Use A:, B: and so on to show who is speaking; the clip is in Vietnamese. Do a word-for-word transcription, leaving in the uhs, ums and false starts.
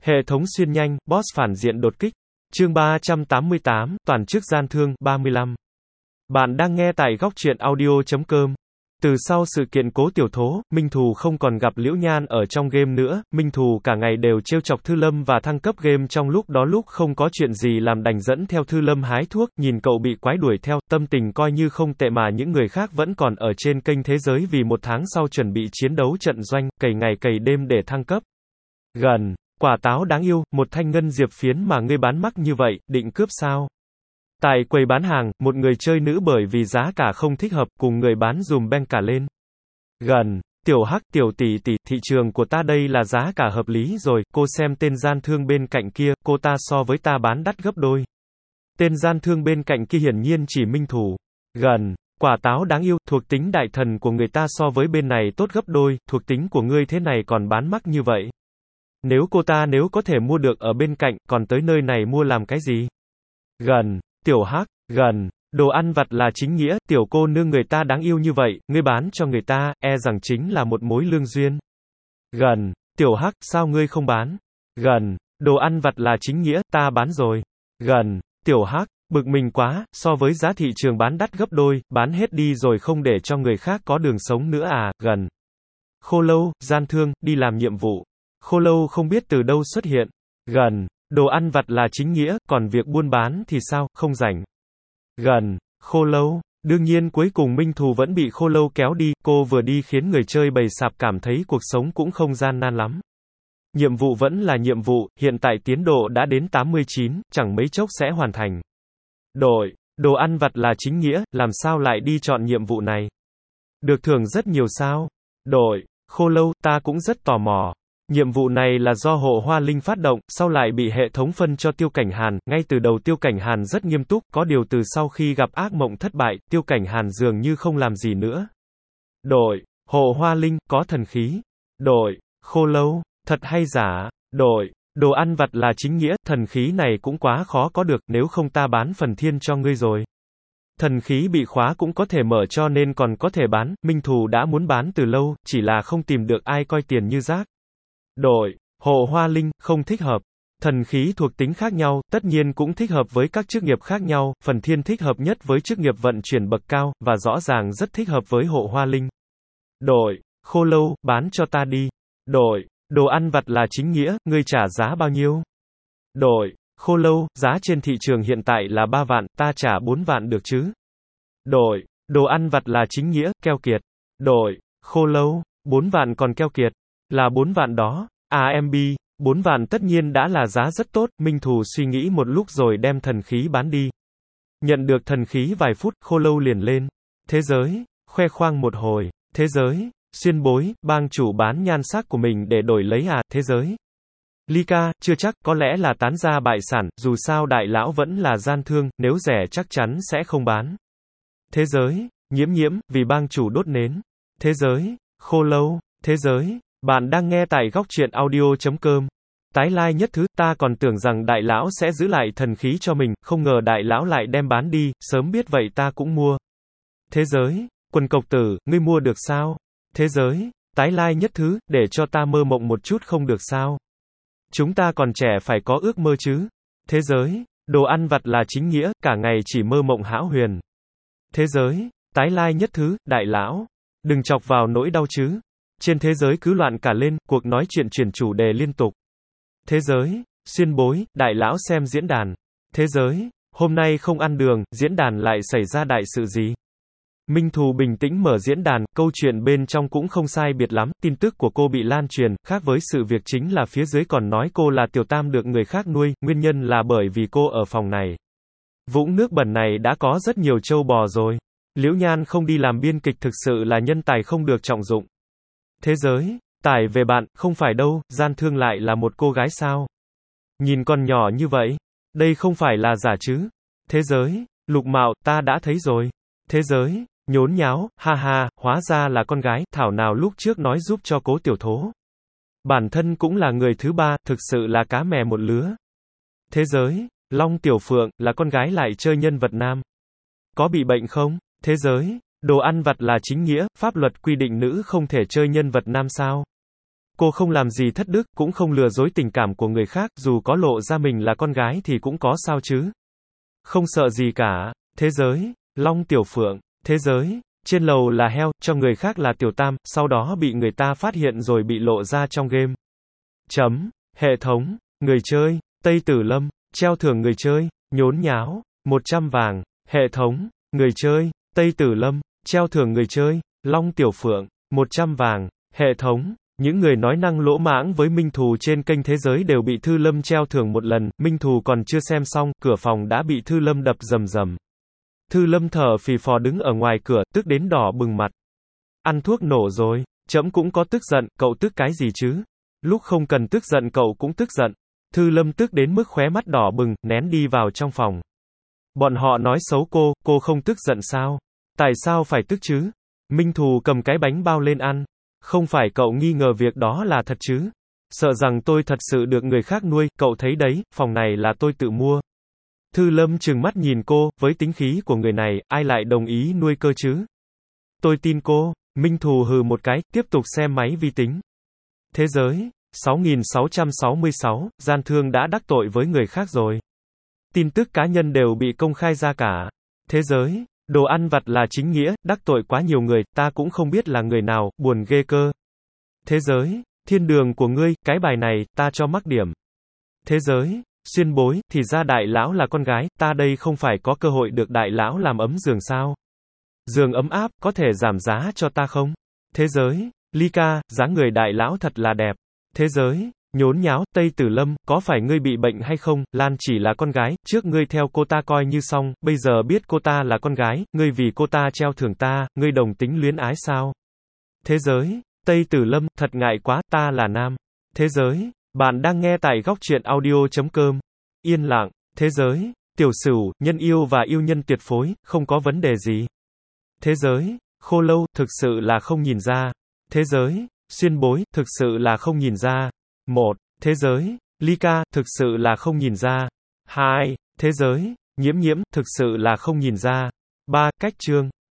A: Hệ thống xuyên nhanh, boss phản diện đột kích. Chương ba trăm tám mươi tám, toàn chức gian thương, ba mươi lăm. Bạn đang nghe tại góc truyện audio chấm com. Từ sau sự kiện Cố Tiểu Thố, Minh Thù không còn gặp Liễu Nhan ở trong game nữa, Minh Thù cả ngày đều trêu chọc Thư Lâm và thăng cấp game trong lúc đó lúc không có chuyện gì làm đành dẫn theo Thư Lâm hái thuốc, nhìn cậu bị quái đuổi theo, tâm tình coi như không tệ mà những người khác vẫn còn ở trên kênh thế giới vì một tháng sau chuẩn bị chiến đấu trận doanh, cày ngày cày đêm để thăng cấp. Gần, quả táo đáng yêu, một thanh ngân diệp phiến mà ngươi bán mắc như vậy, định cướp sao? Tại quầy bán hàng, một người chơi nữ bởi vì giá cả không thích hợp, cùng người bán dùm beng cả lên. Gần, tiểu hắc, tiểu tỷ tỷ, thị trường của ta đây là giá cả hợp lý rồi, cô xem tên gian thương bên cạnh kia, cô ta so với ta bán đắt gấp đôi. Tên gian thương bên cạnh kia hiển nhiên chỉ Minh Thù. Gần, quả táo đáng yêu, thuộc tính đại thần của người ta so với bên này tốt gấp đôi, thuộc tính của ngươi thế này còn bán mắc như vậy. Nếu cô ta nếu có thể mua được ở bên cạnh, còn tới nơi này mua làm cái gì? Gần, tiểu hắc, gần, đồ ăn vặt là chính nghĩa, tiểu cô nương người ta đáng yêu như vậy, ngươi bán cho người ta, e rằng chính là một mối lương duyên. Gần, tiểu hắc, sao ngươi không bán? Gần, đồ ăn vặt là chính nghĩa, ta bán rồi. Gần, tiểu hắc, bực mình quá, so với giá thị trường bán đắt gấp đôi, bán hết đi rồi không để cho người khác có đường sống nữa à? Gần, khô lâu, gian thương, đi làm nhiệm vụ. Khô lâu không biết từ đâu xuất hiện. Gần, đồ ăn vặt là chính nghĩa, còn việc buôn bán thì sao, không rảnh. Gần, khô lâu, đương nhiên cuối cùng Minh Thù vẫn bị khô lâu kéo đi, cô vừa đi khiến người chơi bầy sạp cảm thấy cuộc sống cũng không gian nan lắm. Nhiệm vụ vẫn là nhiệm vụ, hiện tại tiến độ đã đến tám mươi chín, chẳng mấy chốc sẽ hoàn thành. Đội, đồ ăn vặt là chính nghĩa, làm sao lại đi chọn nhiệm vụ này? Được thưởng rất nhiều sao? Đội, khô lâu, ta cũng rất tò mò. Nhiệm vụ này là do Hộ Hoa Linh phát động, sau lại bị hệ thống phân cho Tiêu Cảnh Hàn, ngay từ đầu Tiêu Cảnh Hàn rất nghiêm túc, có điều từ sau khi gặp ác mộng thất bại, Tiêu Cảnh Hàn dường như không làm gì nữa. Đội, Hộ Hoa Linh, có thần khí. Đội, khô lâu, thật hay giả. Đội, đồ ăn vặt là chính nghĩa, thần khí này cũng quá khó có được, nếu không ta bán phần thiên cho ngươi rồi. Thần khí bị khóa cũng có thể mở cho nên còn có thể bán, Minh Thù đã muốn bán từ lâu, chỉ là không tìm được ai coi tiền như rác. Đội, Hộ Hoa Linh, không thích hợp. Thần khí thuộc tính khác nhau, tất nhiên cũng thích hợp với các chức nghiệp khác nhau, phần thiên thích hợp nhất với chức nghiệp vận chuyển bậc cao, và rõ ràng rất thích hợp với Hộ Hoa Linh. Đội, khô lâu, bán cho ta đi. Đội, đồ ăn vặt là chính nghĩa, ngươi trả giá bao nhiêu? Đội, khô lâu, giá trên thị trường hiện tại là ba vạn, ta trả bốn vạn được chứ? Đội, đồ ăn vặt là chính nghĩa, keo kiệt. Đội, khô lâu, bốn vạn còn keo kiệt. Là bốn vạn đó. a em bê, bốn vạn tất nhiên đã là giá rất tốt, Minh Thù suy nghĩ một lúc rồi đem thần khí bán đi. Nhận được thần khí vài phút, khô lâu liền lên. Thế giới, khoe khoang một hồi. Thế giới, xuyên bối, bang chủ bán nhan sắc của mình để đổi lấy à, thế giới. Ly ca, chưa chắc, có lẽ là tán gia bại sản, dù sao đại lão vẫn là gian thương, nếu rẻ chắc chắn sẽ không bán. Thế giới, nhiễm nhiễm, vì bang chủ đốt nến. Thế giới, khô lâu, thế giới. Bạn đang nghe tại góc truyện audio chấm com. Tái lai nhất thứ, ta còn tưởng rằng đại lão sẽ giữ lại thần khí cho mình, không ngờ đại lão lại đem bán đi, sớm biết vậy ta cũng mua. Thế giới, quần cộc tử, ngươi mua được sao? Thế giới, tái lai nhất thứ, để cho ta mơ mộng một chút không được sao? Chúng ta còn trẻ phải có ước mơ chứ? Thế giới, đồ ăn vặt là chính nghĩa, cả ngày chỉ mơ mộng hão huyền. Thế giới, tái lai nhất thứ, đại lão, đừng chọc vào nỗi đau chứ. Trên thế giới cứ loạn cả lên, cuộc nói chuyện chuyển chủ đề liên tục. Thế giới, xuyên bối, đại lão xem diễn đàn. Thế giới, hôm nay không ăn đường, diễn đàn lại xảy ra đại sự gì? Minh Thù bình tĩnh mở diễn đàn, câu chuyện bên trong cũng không sai biệt lắm, tin tức của cô bị lan truyền, khác với sự việc chính là phía dưới còn nói cô là tiểu tam được người khác nuôi, nguyên nhân là bởi vì cô ở phòng này. Vũng nước bẩn này đã có rất nhiều trâu bò rồi. Liễu Nhan không đi làm biên kịch thực sự là nhân tài không được trọng dụng. Thế giới, tải về bạn, không phải đâu, gian thương lại là một cô gái sao? Nhìn con nhỏ như vậy, đây không phải là giả chứ? Thế giới, lục mạo, ta đã thấy rồi. Thế giới, nhốn nháo, ha ha, hóa ra là con gái, thảo nào lúc trước nói giúp cho Cố Tiểu Thố. Bản thân cũng là người thứ ba, thực sự là cá mè một lứa. Thế giới, Long Tiểu Phượng, là con gái lại chơi nhân vật nam. Có bị bệnh không? Thế giới, đồ ăn vặt là chính nghĩa, pháp luật quy định nữ không thể chơi nhân vật nam sao? Cô không làm gì thất đức, cũng không lừa dối tình cảm của người khác, dù có lộ ra mình là con gái thì cũng có sao chứ. Không sợ gì cả. Thế giới, Long Tiểu Phượng. Thế giới, trên lầu là heo, cho người khác là Tiểu Tam, sau đó bị người ta phát hiện rồi bị lộ ra trong game. Chấm. Hệ thống, người chơi, Tây Tử Lâm, treo thưởng người chơi, nhốn nháo, một trăm vàng. Hệ thống, người chơi, Tây Tử Lâm, treo thưởng người chơi, Long Tiểu Phượng, một trăm vàng. Hệ thống, những người nói năng lỗ mãng với Minh Thù trên kênh Thế Giới đều bị Thư Lâm treo thưởng một lần, Minh Thù còn chưa xem xong, cửa phòng đã bị Thư Lâm đập rầm rầm. Thư Lâm thở phì phò đứng ở ngoài cửa, tức đến đỏ bừng mặt. Ăn thuốc nổ rồi, trẫm cũng có tức giận, cậu tức cái gì chứ? Lúc không cần tức giận cậu cũng tức giận. Thư Lâm tức đến mức khóe mắt đỏ bừng, nén đi vào trong phòng. Bọn họ nói xấu cô, cô không tức giận sao? Tại sao phải tức chứ? Minh Thù cầm cái bánh bao lên ăn. Không phải cậu nghi ngờ việc đó là thật chứ? Sợ rằng tôi thật sự được người khác nuôi, cậu thấy đấy, phòng này là tôi tự mua. Thư Lâm trừng mắt nhìn cô, với tính khí của người này, ai lại đồng ý nuôi cơ chứ? Tôi tin cô. Minh Thù hừ một cái, tiếp tục xem máy vi tính. Thế giới, sáu nghìn sáu trăm sáu mươi sáu, gian thương đã đắc tội với người khác rồi. Tin tức cá nhân đều bị công khai ra cả. Thế giới, đồ ăn vặt là chính nghĩa, đắc tội quá nhiều người, ta cũng không biết là người nào, buồn ghê cơ. Thế giới, thiên đường của ngươi, cái bài này, ta cho mắc điểm. Thế giới, xuyên bối, thì ra đại lão là con gái, ta đây không phải có cơ hội được đại lão làm ấm giường sao? Giường ấm áp, có thể giảm giá cho ta không? Thế giới, Ly ca, dáng người đại lão thật là đẹp. Thế giới, nhốn nháo, Tây Tử Lâm, có phải ngươi bị bệnh hay không? Lan chỉ là con gái, trước ngươi theo cô ta coi như xong, bây giờ biết cô ta là con gái, ngươi vì cô ta treo thưởng ta, ngươi đồng tính luyến ái sao? Thế giới, Tây Tử Lâm, thật ngại quá, ta là nam. Thế giới, bạn đang nghe tại góc truyện audio chấm com. Yên lặng. Thế giới, Tiểu Sửu, nhân yêu và yêu nhân tuyệt phối, không có vấn đề gì. Thế giới, Khô Lâu, thực sự là không nhìn ra. Thế giới, xuyên bối, thực sự là không nhìn ra. Một. Thế giới, Ly ca, thực sự là không nhìn ra. Hai. Thế giới, Nhiễm Nhiễm, thực sự là không nhìn ra. Ba. Cách chương.